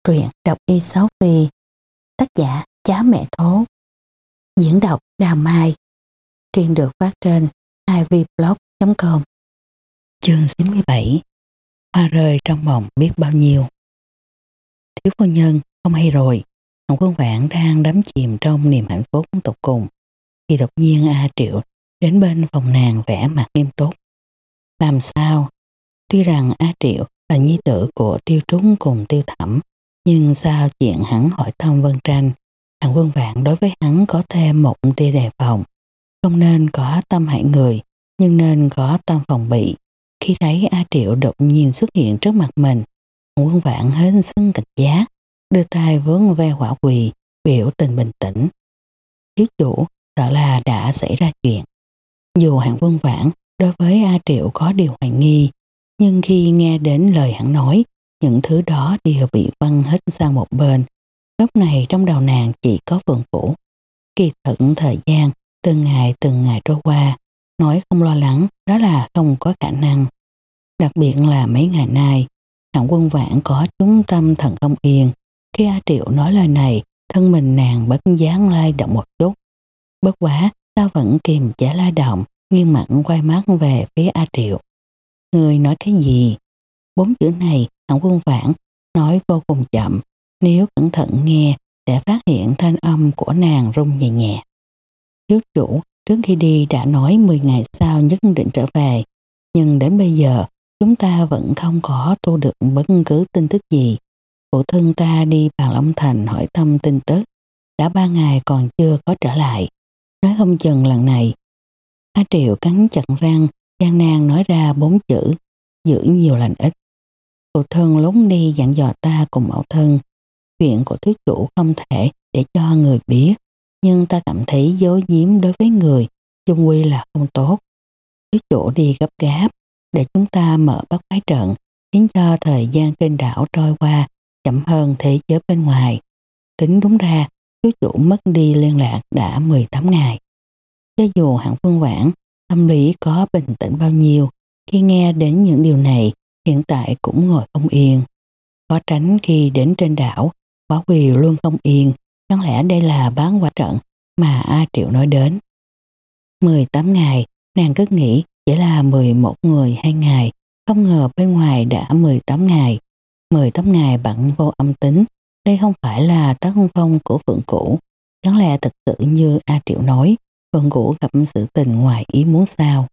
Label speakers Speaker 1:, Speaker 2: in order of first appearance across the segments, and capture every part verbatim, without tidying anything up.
Speaker 1: Truyện đọc y sáu Phi, tác giả Chá Mẹ Thố, diễn đọc Đào Mai. Truyện được phát trên i vê blog chấm com. Chương chín mươi bảy. Hoa rơi trong mộng biết bao nhiêu. Thiếu phu nhân không hay rồi. Hồng Quân Vãn đang đắm chìm trong niềm hạnh phúc tột cùng thì đột nhiên A Triệu đến bên phòng nàng vẻ mặt nghiêm túc. Làm sao? Tuy rằng A Triệu là nhi tử của Tiêu Trúc cùng Tiêu Thẩm, nhưng sao chuyện hắn hỏi thăm Vân Tranh, Hồng Quân Vãn đối với hắn có thêm một tia đề phòng. Không nên có tâm hại người, nhưng nên có tâm phòng bị. Khi thấy A Triệu đột nhiên xuất hiện trước mặt mình, Hồng Quân Vãn hết sức cảnh giác, đưa tay vướng ve Hỏa Quỳ, biểu tình bình tĩnh. Thiếu chủ sợ là đã xảy ra chuyện. Dù Hạng Quân Vãn đối với A Triệu có điều hoài nghi, nhưng khi nghe đến lời hắn nói, những thứ đó đều bị quăng hết sang một bên. Lúc này trong đầu nàng chỉ có Phượng Vũ. Kỳ thực thời gian từng ngày từng ngày trôi qua, nói không lo lắng đó là không có khả năng. Đặc biệt là mấy ngày nay, Hạng Quân Vãn có chúng tâm thần không yên. Khi A Triệu nói lời này, thân mình nàng bất giác lay động một chút. Bất quá, ta vẫn kiềm chế lay động, nghiêng mặt quay mắt về phía A Triệu. Người nói cái gì? Bốn chữ này Hạng Quân Vãn nói vô cùng chậm, nếu cẩn thận nghe sẽ phát hiện thanh âm của nàng rung nhẹ nhẹ. Thiếu chủ trước khi đi đã nói mười ngày sau nhất định trở về, nhưng đến bây giờ chúng ta vẫn không có thu được bất cứ tin tức gì. Phụ thân ta đi Bàn Long Thành hỏi thăm tin tức, đã ba ngày còn chưa có trở lại. Nói không chừng lần này. A Triệu cắn chặt răng, gian nan nói ra bốn chữ, giữ nhiều lành ít. Phụ thân lúc đi dặn dò ta cùng mẫu thân, chuyện của thiếu chủ không thể để cho người biết, nhưng ta cảm thấy giấu giếm đối với người chung quy là không tốt. Thiếu chủ đi gấp gáp để chúng ta mở bắt phái trận, khiến cho thời gian trên đảo trôi qua chậm hơn thế giới bên ngoài. Tính đúng ra, thiếu chủ mất đi liên lạc đã mười tám ngày. Cho dù Hạng Phương Vãn tâm lý có bình tĩnh bao nhiêu, khi nghe đến những điều này, hiện tại cũng ngồi không yên. Có tránh khi đến trên đảo, Hỏa Quỳ luôn không yên, chẳng lẽ đây là bán quả trận mà A Triệu nói đến. mười tám ngày, nàng cứ nghĩ chỉ là mười một người hai ngày, không ngờ bên ngoài đã mười tám ngày. mười tám ngày bận vô âm tính, đây không phải là tác phong của Phượng Cửu. Chẳng lẽ thật sự như A Triệu nói, Phượng Cửu gặp sự tình ngoài ý muốn sao?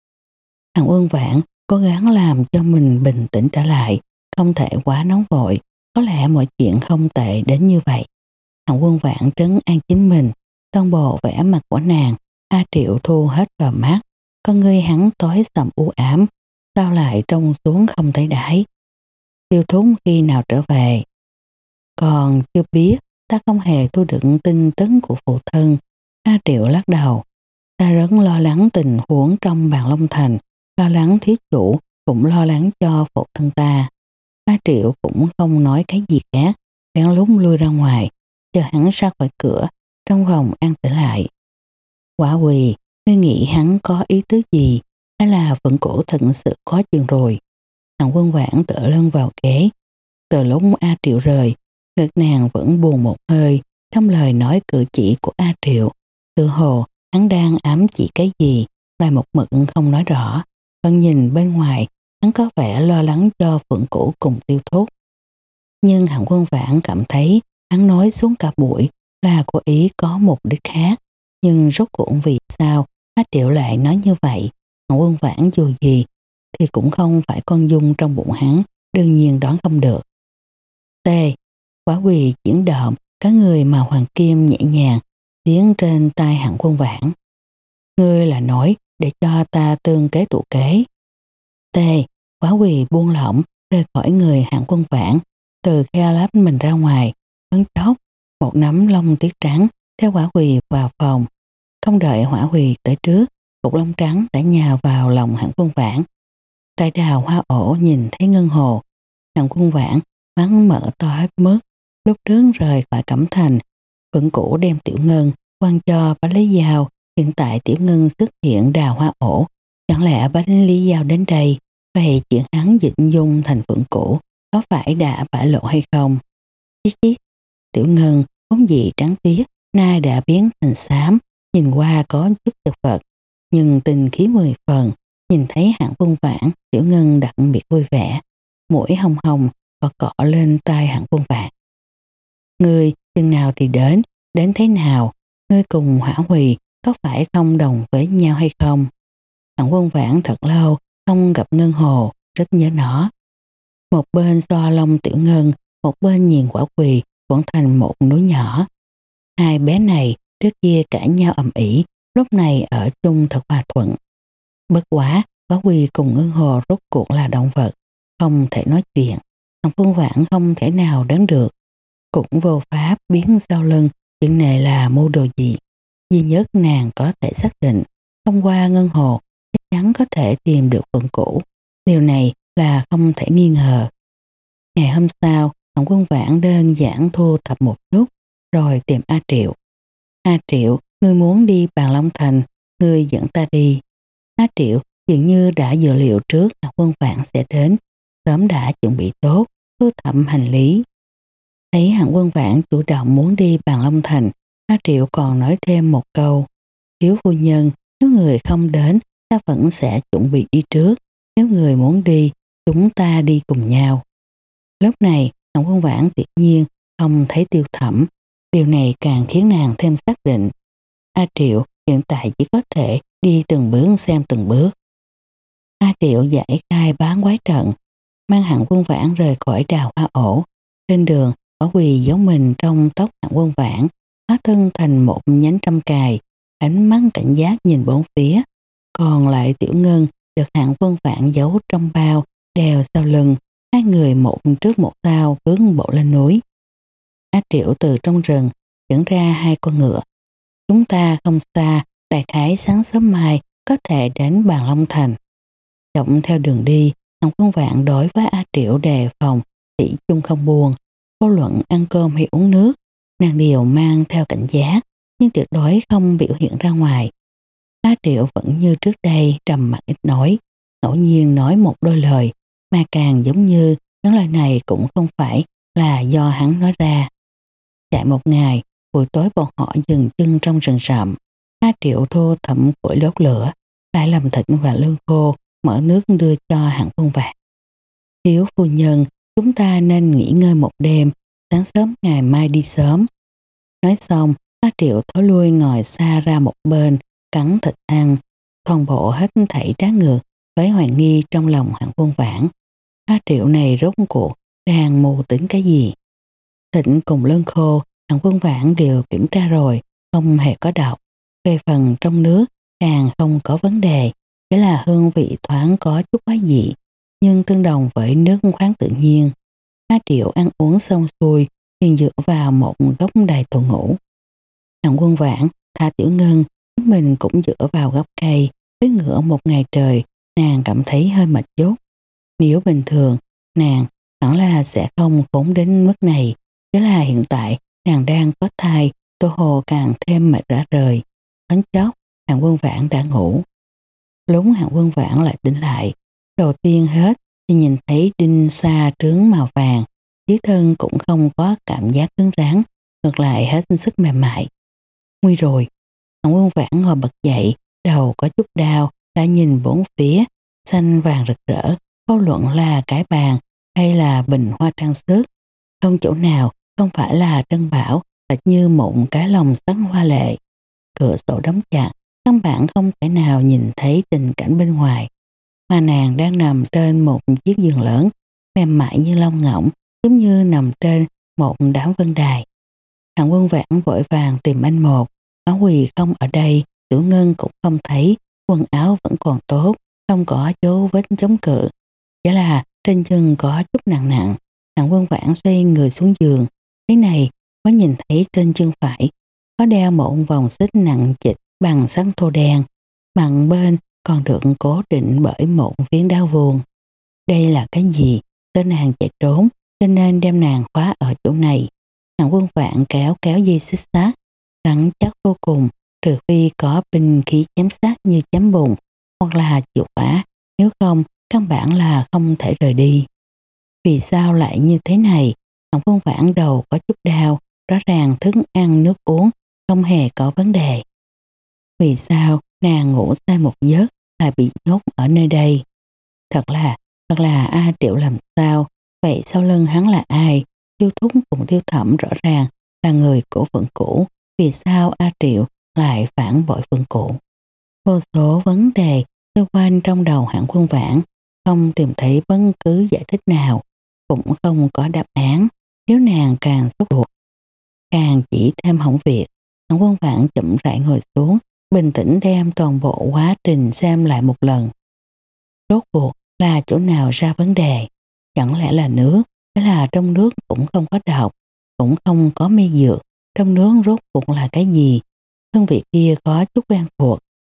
Speaker 1: Hạng Quân Vãn cố gắng làm cho mình bình tĩnh trở lại, không thể quá nóng vội, có lẽ mọi chuyện không tệ đến như vậy. Hạng Quân Vãn trấn an chính mình, toàn bộ vẻ mặt của nàng, A Triệu thu hết vào mắt, con ngươi hắn tối sầm u ám, sao lại trông xuống không thấy đáy. Tiêu Thúc khi nào trở về? Còn chưa biết, ta không hề thu được tin tức của phụ thân. A Triệu lắc đầu, ta rất lo lắng tình huống trong Bàn Long Thành, lo lắng thiếu chủ, cũng lo lắng cho phụ thân ta. A Triệu cũng không nói cái gì khác, lén lút lui ra ngoài, chờ hắn ra khỏi cửa, trong phòng an tĩnh lại. Quả Quỳ, ngươi nghĩ hắn có ý tứ gì, hay là Phượng Cổ thật sự có chuyện rồi? Hạng Quân Vãn tựa lưng vào ghế, từ lúc A Triệu rời, ngực nàng vẫn buồn một hơi, trong lời nói cử chỉ của A Triệu, tự hồ hắn đang ám chỉ cái gì, lại một mực không nói rõ. Còn nhìn bên ngoài, hắn có vẻ lo lắng cho Phượng Cửu cùng Tiêu Thúc. Nhưng Hạng Quân Vãn cảm thấy hắn nói xuống cả buổi là cố ý có mục đích khác. Nhưng rốt cuộc vì sao A Triệu lại nói như vậy? Hạng Quân Vãn dù gì thì cũng không phải con dung trong bụng hắn, đương nhiên đoán không được. T. Quả Quỳ chuyển động, cả người mà hoàng kim nhẹ nhàng tiến trên tay Hạng Quân Vãn. Ngươi là nói để cho ta tương kế tụ kế. T. Quả Quỳ buông lỏng rời khỏi người Hạng Quân Vãn, từ khe lắp mình ra ngoài, ấn chốc một nắm lông tuyết trắng theo Quả Quỳ vào phòng. Không đợi Hỏa Quỳ tới trước, cục lông trắng đã nhào vào lòng Hạng Quân Vãn. Tại đào hoa ổ nhìn thấy ngân hồ, Hạng Quân Vãn mắt mở to hết mức. Lúc trước rời khỏi Cẩm Thành, Phượng Cửu đem Tiểu Ngân quan cho Bách Lý Giao, hiện tại Tiểu Ngân xuất hiện đào hoa ổ, chẳng lẽ Bách Lý Giao đến đây, vậy chuyện hắn dịch dung thành Phượng Cửu có phải đã bại lộ hay không? Chít chít. Tiểu Ngân vốn dĩ trắng tuyết nay đã biến thành xám, nhìn qua có chút chật vật nhưng tình khí mười phần. Nhìn thấy Hạng Vương Vãn, Tiểu Ngân đặc biệt vui vẻ, mũi hồng hồng và cọ lên tai Hạng Vương Vãn. Ngươi chừng nào thì đến, đến thế nào? Ngươi cùng Hỏa Hùy có phải không đồng với nhau hay không? Hạng Vương Vãn thật lâu không gặp Ngân Hồ, rất nhớ nó. Một bên xoa lông Tiểu Ngân, một bên nhìn Hỏa Hùy vẫn thành một núi nhỏ. Hai bé này trước kia cãi nhau ầm ĩ, lúc này ở chung thật hòa thuận. Bất quá, Hỏa Hùy cùng Ngân Hồ rốt cuộc là động vật, không thể nói chuyện. Hạng Vương Vãn không thể nào đoán được, cũng vô pháp biến sau lưng chuyện này là mưu đồ gì. Duy nhất nàng có thể xác định, thông qua Ngân Hồ chắc chắn có thể tìm được vợ cũ. Điều này là không thể nghi ngờ. Ngày hôm sau, Hạng Vương Vãn đơn giản thu thập một chút rồi tìm A Triệu. A Triệu, ngươi muốn đi Bàn Long Thành, ngươi dẫn ta đi. A Triệu dường như đã dự liệu trước Hạng Vương Vãn sẽ đến, sớm đã chuẩn bị tốt, thu thập hành lý. Thấy Hạng Vương Vãn chủ động muốn đi Bàn Long Thành, A Triệu còn nói thêm một câu: thiếu phu nhân, nếu người không đến, ta vẫn sẽ chuẩn bị đi trước. Nếu người muốn đi, chúng ta đi cùng nhau. Lúc này, Hạng Vương Vãn tuyệt nhiên không thấy Tiêu Thẩm. Điều này càng khiến nàng thêm xác định. A Triệu hiện tại chỉ có thể đi từng bước xem từng bước. A Triệu giải khai bán quái trận, mang Hạng Vương Vãn rời khỏi Đào Hoa Ổ. Trên đường, Hỏa Hùy giấu mình trong tóc Hạng Vương Vãn, hóa thân thành một nhánh trăm cài, ánh mắt cảnh giác nhìn bốn phía. Còn lại Tiểu Ngân được Hạng Vương Vãn giấu trong bao, đeo sau lưng, hai người một trước một sau bước bộ lên núi. A Triệu từ trong rừng dẫn ra hai con ngựa. Chúng ta không xa, đại khái sáng sớm mai có thể đến Bàn Long Thành. Dọc theo đường đi, Hạng Vương Vãn đối với A Triệu đề phòng, thủy chung không buồn. Vô luận ăn cơm hay uống nước, nàng đều mang theo cảnh giác, nhưng tuyệt đối không biểu hiện ra ngoài. A Triệu vẫn như trước đây trầm mặc ít nói, ngẫu nhiên nói một đôi lời, mà càng giống như những lời này cũng không phải là do hắn nói ra. Chạy một ngày, buổi tối bọn họ dừng chân trong rừng rậm. A Triệu thô thẩm củi đốt lửa, lại làm thịt và lương khô, mở nước đưa cho Hạng Vương Vãn. Thiếu phu nhân, chúng ta nên nghỉ ngơi một đêm, sáng sớm ngày mai đi sớm. Nói xong, A Triệu thối lui ngồi xa ra một bên, cắn thịt ăn, toàn bộ hết thảy trái ngược với hoài nghi trong lòng Hạng Vương Vãn. A Triệu này rốt cuộc đang mù tính cái gì? Thịt cùng lương khô, Hạng Vương Vãn đều kiểm tra rồi, không hề có độc. Về phần trong nước càng không có vấn đề, chỉ là hương vị thoáng có chút quái dị, nhưng tương đồng với nước khoáng tự nhiên. A Triệu ăn uống xong xuôi, liền dựa vào một gốc đài thụ ngủ. Hạng Vương Vãn thả Tiểu Ngân, chính mình cũng dựa vào gốc cây, với ngựa một ngày trời, nàng cảm thấy hơi mệt chút. Nếu bình thường, nàng hẳn là sẽ không khốn đến mức này, chứ là hiện tại nàng đang có thai, Tô Hồ càng thêm mệt rã rời. Thoáng chốc, Hạng Vương Vãn đã ngủ. Lúc Hạng Vương Vãn lại tỉnh lại, đầu tiên hết thì nhìn thấy đinh xa trướng màu vàng, dưới thân cũng không có cảm giác cứng rắn, ngược lại hết sức mềm mại. Nguy rồi. Hạng Vương Vãn ngồi bật dậy, đầu có chút đau, đã nhìn bốn phía, xanh vàng rực rỡ, vô luận là cái bàn hay là bình hoa trang sức, không chỗ nào không phải là trân bảo, hệt như một cái lồng sắt hoa lệ. Cửa sổ đóng chặt, căn bản không thể nào nhìn thấy tình cảnh bên ngoài, mà nàng đang nằm trên một chiếc giường lớn, mềm mại như lông ngỗng, giống như nằm trên một đám vân đài. Hạng Vương Vãn vội vàng tìm anh một, Hỏa Hùy không ở đây, Tiểu Ngân cũng không thấy, quần áo vẫn còn tốt, không có dấu vết chống cự, chỉ là trên chân có chút nặng nặng. Hạng Vương Vãn xoay người xuống giường, thế này mới nhìn thấy trên chân phải có đeo một vòng xích nặng trịch bằng sắt thô đen, mặt bên còn được cố định bởi một viên đao vuông. Đây là cái gì? Tên nàng chạy trốn, cho nên đem nàng khóa ở chỗ này. Hạng Vương Vãn kéo kéo dây xích sắt, rắn chắc vô cùng, trừ phi có binh khí chém sát như chém bùn hoặc là chịu phá, nếu không căn bản là không thể rời đi. Vì sao lại như thế này? Hạng Vương Vãn đầu có chút đau, rõ ràng thức ăn nước uống không hề có vấn đề. Vì sao nàng ngủ sai một giấc lại bị nhốt ở nơi đây? Thật là, thật là A Triệu làm sao? Vậy sau lưng hắn là ai? Tiêu Thúc cùng Tiêu Thẩm rõ ràng là người của Phượng Cửu. Vì sao A Triệu lại phản bội Phượng Cửu? Vô số vấn đề xoay quanh trong đầu Hạng Quân Vãn, không tìm thấy bất cứ giải thích nào, cũng không có đáp án. Nếu nàng càng sốt ruột, càng chỉ thêm hỏng việc. Hạng Quân Vãn chậm rãi ngồi xuống, bình tĩnh đem toàn bộ quá trình xem lại một lần. Rốt cuộc là chỗ nào ra vấn đề? Chẳng lẽ là nước? Thế là trong nước cũng không có độc, cũng không có mê dược. Trong nước rốt cuộc là cái gì? Hương vị kia có chút quen thuộc.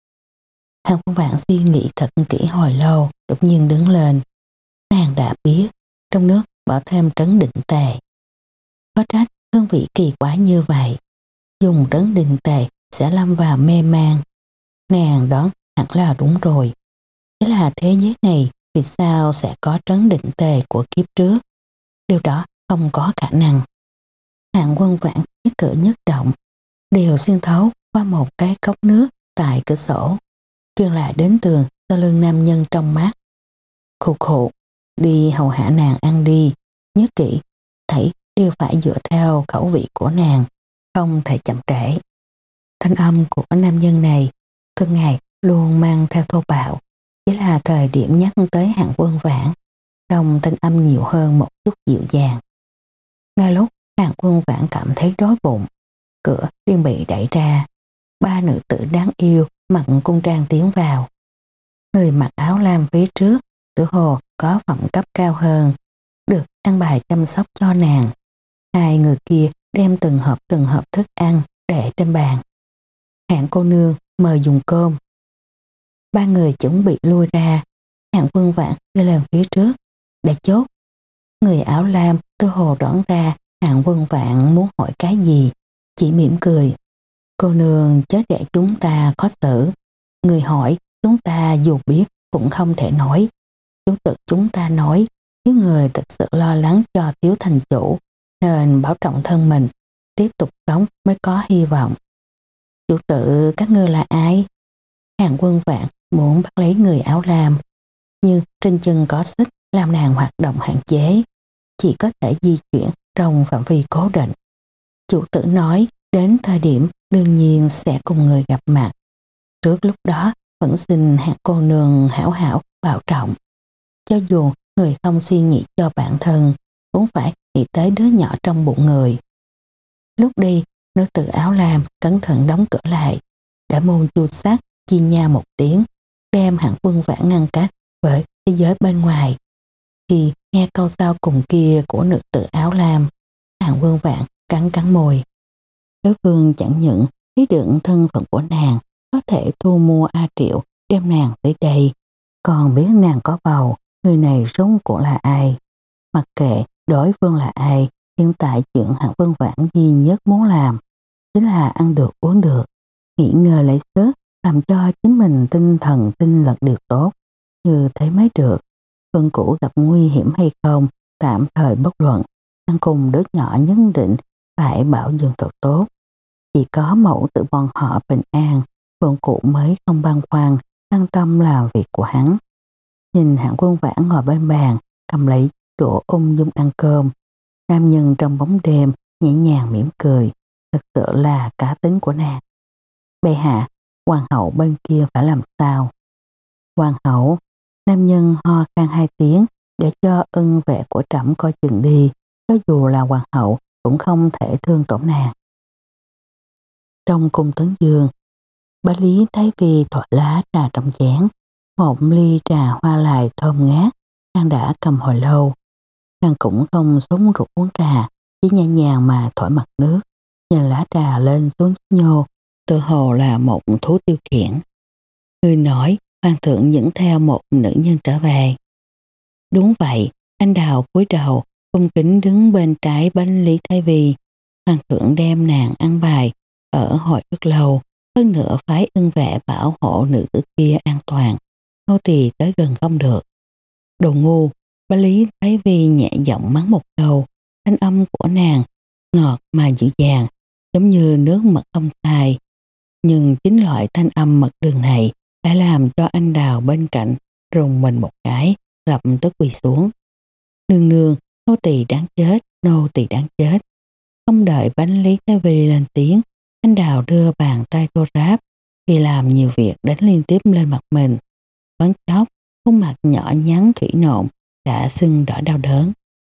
Speaker 1: Hạng Quân Vãn suy nghĩ thật kỹ hồi lâu, đột nhiên đứng lên. Nàng đã biết, trong nước bỏ thêm trấn định tề. Có trách hương vị kỳ quái như vậy. Dùng trấn định tề sẽ lâm vào mê man. Nàng đoán hẳn là đúng rồi. Thế là thế giới này vì sao sẽ có trấn định tề của kiếp trước? Điều đó không có khả năng. Hạng Quân Vãn nhất cử nhất động đều xuyên thấu qua một cái cốc nước tại cửa sổ, truyền lại đến tường sau lưng nam nhân trong mắt. Khụ khụ, đi hầu hạ nàng ăn đi, nhớ kỹ, thảy đều phải dựa theo khẩu vị của nàng, không thể chậm trễ. Thanh âm của nam nhân này thường ngày luôn mang theo thô bạo, chỉ là thời điểm nhắc tới Hạng Quân Vãn, trong thanh âm nhiều hơn một chút dịu dàng. Ngay lúc Hạng Quân Vãn cảm thấy đói bụng, cửa liền bị đẩy ra. Ba nữ tử đáng yêu mặc cung trang tiến vào. Người mặc áo lam phía trước tựa hồ có phẩm cấp cao hơn, được ăn bài chăm sóc cho nàng. Hai người kia đem từng hộp từng hộp thức ăn để trên bàn. Hạng cô nương mời dùng cơm. Ba người chuẩn bị lui ra. Hạng Quân Vãn đi lên phía trước để chốt. Người áo lam tựa hồ đoán ra Hạng Quân Vãn muốn hỏi cái gì, chỉ mỉm cười. Cô nương chớ để chúng ta khó xử. Người hỏi chúng ta dù biết cũng không thể nói. Chủ tự chúng ta nói nếu người thật sự lo lắng cho thiếu thành chủ nên bảo trọng thân mình, tiếp tục sống mới có hy vọng. Chủ tự các ngươi là ai? Hạng Quân Vãn muốn bắt lấy người áo lam, nhưng trên chân có xích làm nàng hoạt động hạn chế, chỉ có thể di chuyển trong phạm vi cố định. Chủ tử nói đến thời điểm đương nhiên sẽ cùng người gặp mặt. Trước lúc đó vẫn xin Hạng cô nương hảo hảo bảo trọng. Cho dù người không suy nghĩ cho bản thân, cũng phải nghĩ tới đứa nhỏ trong bụng người. Lúc đi, nữ tử áo lam cẩn thận đóng cửa lại, đã môn chu sát chi nha một tiếng, đem Hạng Quân Vãn ngăn cách với thế giới bên ngoài. Khi nghe câu sau cùng kia của nữ tử áo lam, Hạng Quân Vãn cắn cắn môi. Đối phương chẳng những biết được thân phận của nàng, có thể thu mua A Triệu đem nàng tới đây, còn biết nàng có bầu, người này rốt cuộc là ai. Mặc kệ đối phương là ai, hiện tại chuyện Hạng Quân Vãn duy nhất muốn làm chính là ăn được uống được, nghỉ ngơi lấy sức, làm cho chính mình tinh thần tinh lực đều tốt, như thế mới được. Phượng Cửu gặp nguy hiểm hay không tạm thời bất luận, ăn cùng đứa nhỏ nhất định phải bảo dưỡng thật tốt. Chỉ có mẫu tử bọn họ bình an, Phượng Cửu mới không băn khoăn, an tâm làm việc của hắn. Nhìn Hạng Quân Vãn ngồi bên bàn, cầm lấy đũa ung dung ăn cơm. Nam nhân trong bóng đêm nhẹ nhàng mỉm cười, thật sự là cá tính của nàng. Bệ hạ, hoàng hậu bên kia phải làm sao? Hoàng hậu, nam nhân ho khan hai tiếng để cho ân vệ của trẫm coi chừng đi, cho dù là hoàng hậu cũng không thể thương tổn nàng. Trong cung Tấn Dương, Bá Lý Thái Phi thổi lá trà trong chén, một ly trà hoa lại thơm ngát, nàng đã cầm hồi lâu. Nàng cũng không súng ruột uống trà, chỉ nhẹ nhàng mà thổi mặt nước, nhìn lá trà lên xuống nhô, tự hồ là một thú tiêu khiển. Người nói hoàng thượng dẫn theo một nữ nhân trở về. Đúng vậy, anh đào cúi đầu, cung kính đứng bên trái Bá Lý Thái Phi. Hoàng thượng đem nàng ăn bài ở hội rất lâu, hơn nữa phái ưng vệ bảo hộ nữ tử kia an toàn, nô tỳ tới gần không được. Đồ ngu, Bá Lý Thái Phi nhẹ giọng mắng một câu, thanh âm của nàng ngọt mà dịu dàng, giống như nước mật không phai. Nhưng chính loại thanh âm mật đường này đã làm cho anh Đào bên cạnh rùng mình một cái, lập tức quỳ xuống. Nương nương, nô tỳ đáng chết, nô tỳ đáng chết. Không đợi Bánh Lý Thái Vi lên tiếng, anh Đào đưa bàn tay thô ráp vì làm nhiều việc đánh liên tiếp lên mặt mình. Thoáng chốc, khuôn mặt nhỏ nhắn thủy nộn đã sưng đỏ đau đớn.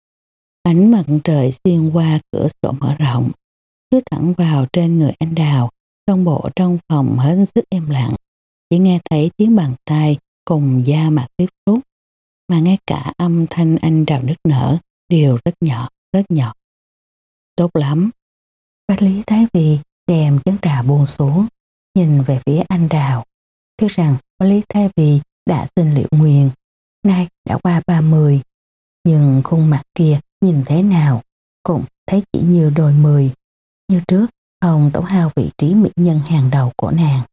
Speaker 1: Ánh mặt trời xuyên qua cửa sổ mở rộng, chiếu thẳng vào trên người anh Đào. Trong bộ trong phòng hết sức im lặng, chỉ nghe thấy tiếng bàn tay cùng da mặt tiếp xúc, mà ngay cả âm thanh anh Đào nức nở đều rất nhỏ, rất nhỏ. Tốt lắm. Bách Lý Thái Vi đem chén trà buông xuống, nhìn về phía anh Đào. Tiếc rằng Bách Lý Thái Vi đã sinh Liễu Nguyên, nay đã qua ba mươi, nhưng khuôn mặt kia nhìn thế nào cũng thấy chỉ như đôi mươi. Như trước không tổn hao vị trí mỹ nhân hàng đầu của nàng.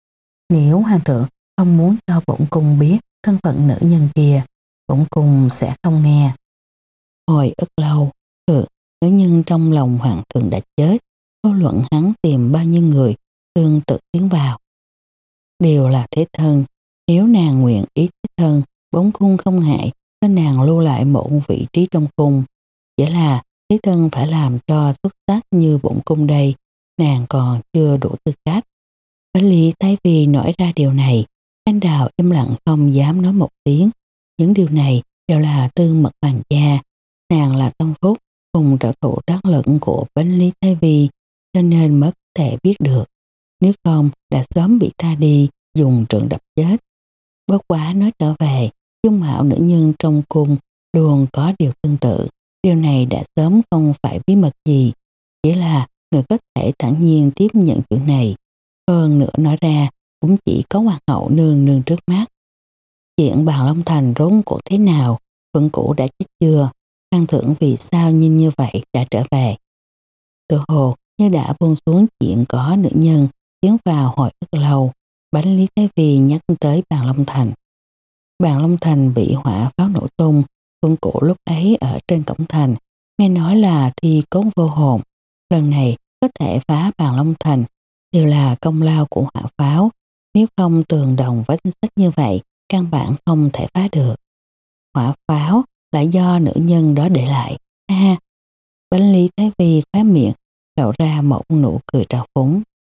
Speaker 1: Nếu hoàng thượng không muốn cho bổn cung biết thân phận nữ nhân kia, bổn cung sẽ không nghe. Hồi ức lâu, ừ, nữ nhân trong lòng hoàng thượng đã chết, vô luận hắn tìm bao nhiêu người tương tự tiến vào. Đều là thế thân, nếu nàng nguyện ý thế thân, bổn cung không ngại cho nàng lưu lại một vị trí trong cung. Chỉ là thế thân phải làm cho xuất sắc như bổn cung đây, nàng còn chưa đủ tư cách. Bách Lý Thái Vi nói ra điều này, anh Đào im lặng không dám nói một tiếng. Những điều này đều là tư mật hoàng gia. Nàng là tâm phúc cùng trợ thủ đắc lực của Bách Lý Thái Vi, cho nên mới có thể biết được. Nếu không đã sớm bị ta đi dùng trượng đập chết. Bất quá nói trở về, dung mạo nữ nhân trong cung luôn có điều tương tự. Điều này đã sớm không phải bí mật gì, chỉ là người có thể thản nhiên tiếp nhận chuyện này. Hơn nữa nói ra cũng chỉ có hoàng hậu nương nương trước mắt. Chuyện Bàn Long Thành rốt cuộc thế nào, Phượng Cũ đã chết chưa, Hoàng thượng vì sao nhìn như vậy đã trở về. Tự hồ như đã buông xuống chuyện có nữ nhân tiến vào hồi ức lâu. Bánh Lý Thái Vi nhắc tới Bàn Long Thành. Bàn Long Thành bị hỏa pháo nổ tung. Phượng Cũ lúc ấy ở trên cổng thành, nghe nói là thi cốt vô hồn. Lần này có thể phá Bàn Long Thành đều là công lao của hỏa pháo. Nếu không tường đồng với danh sách như vậy, căn bản không thể phá được. Hỏa pháo là do nữ nhân đó để lại. Ha! Bánh Lý Thái Vi khóe miệng lộ ra một nụ cười trào phúng.